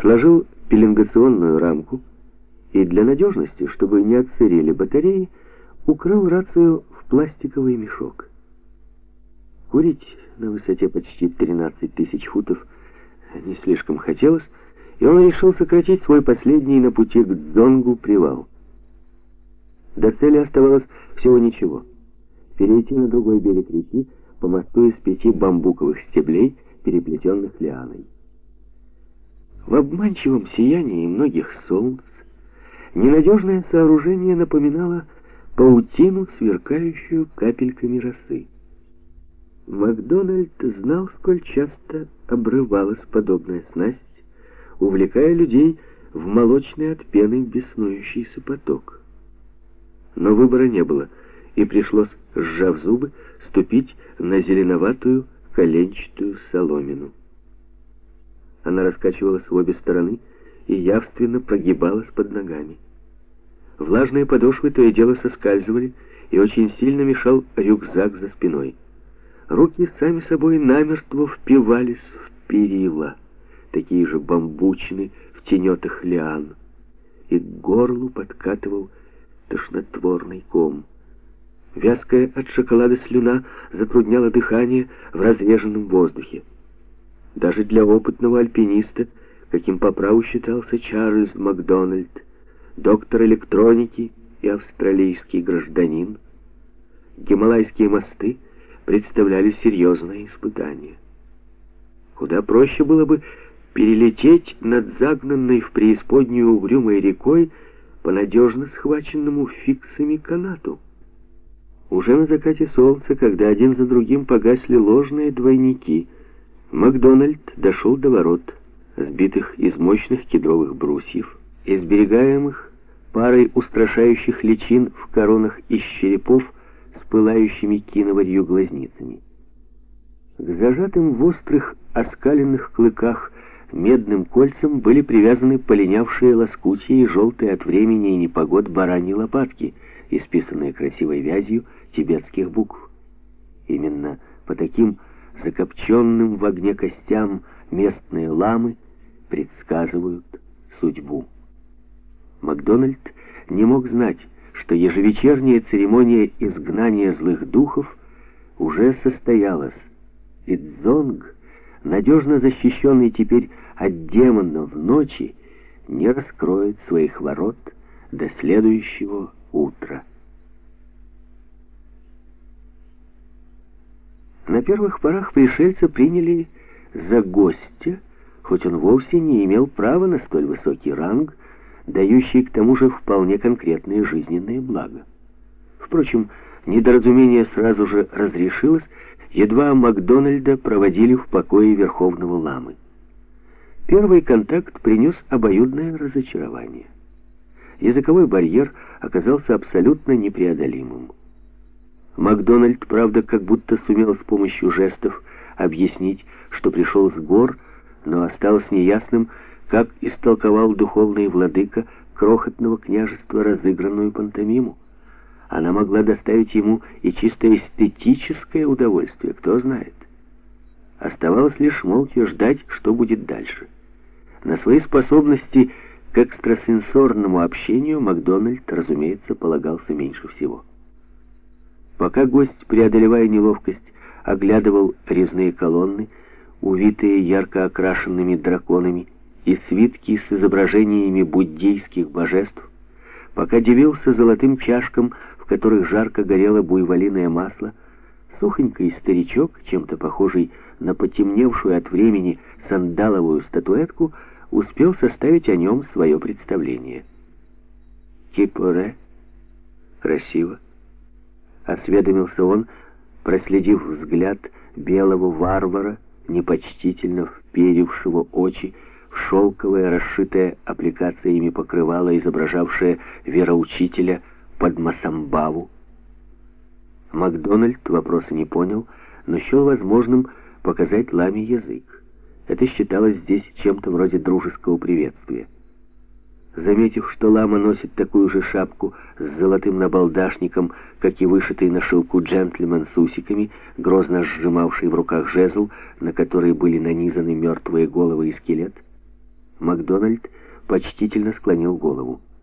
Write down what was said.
сложил пеленгационную рамку и для надежности, чтобы не отсырели батареи, укрыл рацию в пластиковый мешок. Курить на высоте почти 13 тысяч футов не слишком хотелось, и он решил сократить свой последний на пути к Дзонгу привал. До цели оставалось всего ничего. Перейти на другой берег реки по мосту из 5 бамбуковых стеблей, переплетенных лианой. В обманчивом сиянии многих солнц ненадежное сооружение напоминало паутину, сверкающую капельками росы. Макдональд знал, сколь часто обрывалась подобная снасть, увлекая людей в молочный от пены беснующийся поток. Но выбора не было, и пришлось, сжав зубы, ступить на зеленоватую коленчатую соломину. Она раскачивалась в обе стороны и явственно прогибалась под ногами. Влажные подошвы то и дело соскальзывали, и очень сильно мешал рюкзак за спиной. Руки сами собой намертво впивались в перила, такие же бамбучины в тенетах лиан, и к горлу подкатывал тошнотворный ком. Вязкая от шоколада слюна затрудняла дыхание в разреженном воздухе. Даже для опытного альпиниста, каким по праву считался Чарльз Макдональд, доктор электроники и австралийский гражданин, гималайские мосты представляли серьезное испытание. Куда проще было бы перелететь над загнанной в преисподнюю угрюмой рекой по надежно схваченному фиксами канату. Уже на закате солнца, когда один за другим погасли ложные двойники, Макдональд дошел до ворот, сбитых из мощных кедровых брусьев, изберегаемых парой устрашающих личин в коронах из черепов с пылающими киноварью глазницами. К зажатым в острых оскаленных клыках медным кольцам были привязаны полинявшие лоскутья и желтые от времени и непогод бараньи лопатки, исписанные красивой вязью тибетских букв. Именно по таким закопченным в огне костям местные ламы предсказывают судьбу. Макдональд не мог знать, что ежевечерняя церемония изгнания злых духов уже состоялась, и Дзонг, надежно защищенный теперь от демонов ночи, не раскроет своих ворот до следующего утра. На первых порах пришельца приняли за гостя, хоть он вовсе не имел права на столь высокий ранг, дающий к тому же вполне конкретные жизненные блага. Впрочем, недоразумение сразу же разрешилось, едва Макдональда проводили в покое Верховного Ламы. Первый контакт принес обоюдное разочарование. Языковой барьер оказался абсолютно непреодолимым. Макдональд, правда, как будто сумел с помощью жестов объяснить, что пришел с гор, но осталось неясным, как истолковал духовный владыка крохотного княжества разыгранную пантомиму. Она могла доставить ему и чисто эстетическое удовольствие, кто знает. Оставалось лишь молча ждать, что будет дальше. На свои способности к экстрасенсорному общению Макдональд, разумеется, полагался меньше всего. Пока гость, преодолевая неловкость, оглядывал резные колонны, увитые ярко окрашенными драконами, и свитки с изображениями буддийских божеств, пока дивился золотым чашкам, в которых жарко горело буйволиное масло, сухонький старичок, чем-то похожий на потемневшую от времени сандаловую статуэтку, успел составить о нем свое представление. «Кипоре? Красиво», — осведомился он, проследив взгляд белого варвара, непочтительно вперившего очи в шелковое, расшитое аппликациями покрывало, изображавшее вероучителя под Масамбаву. Макдональд вопроса не понял, но счел возможным показать ламе язык. Это считалось здесь чем-то вроде дружеского приветствия. Заметив, что лама носит такую же шапку с золотым набалдашником, как и вышитый на шелку джентльмен с усиками, грозно сжимавший в руках жезл, на который были нанизаны мертвые головы и скелет, Макдональд почтительно склонил голову.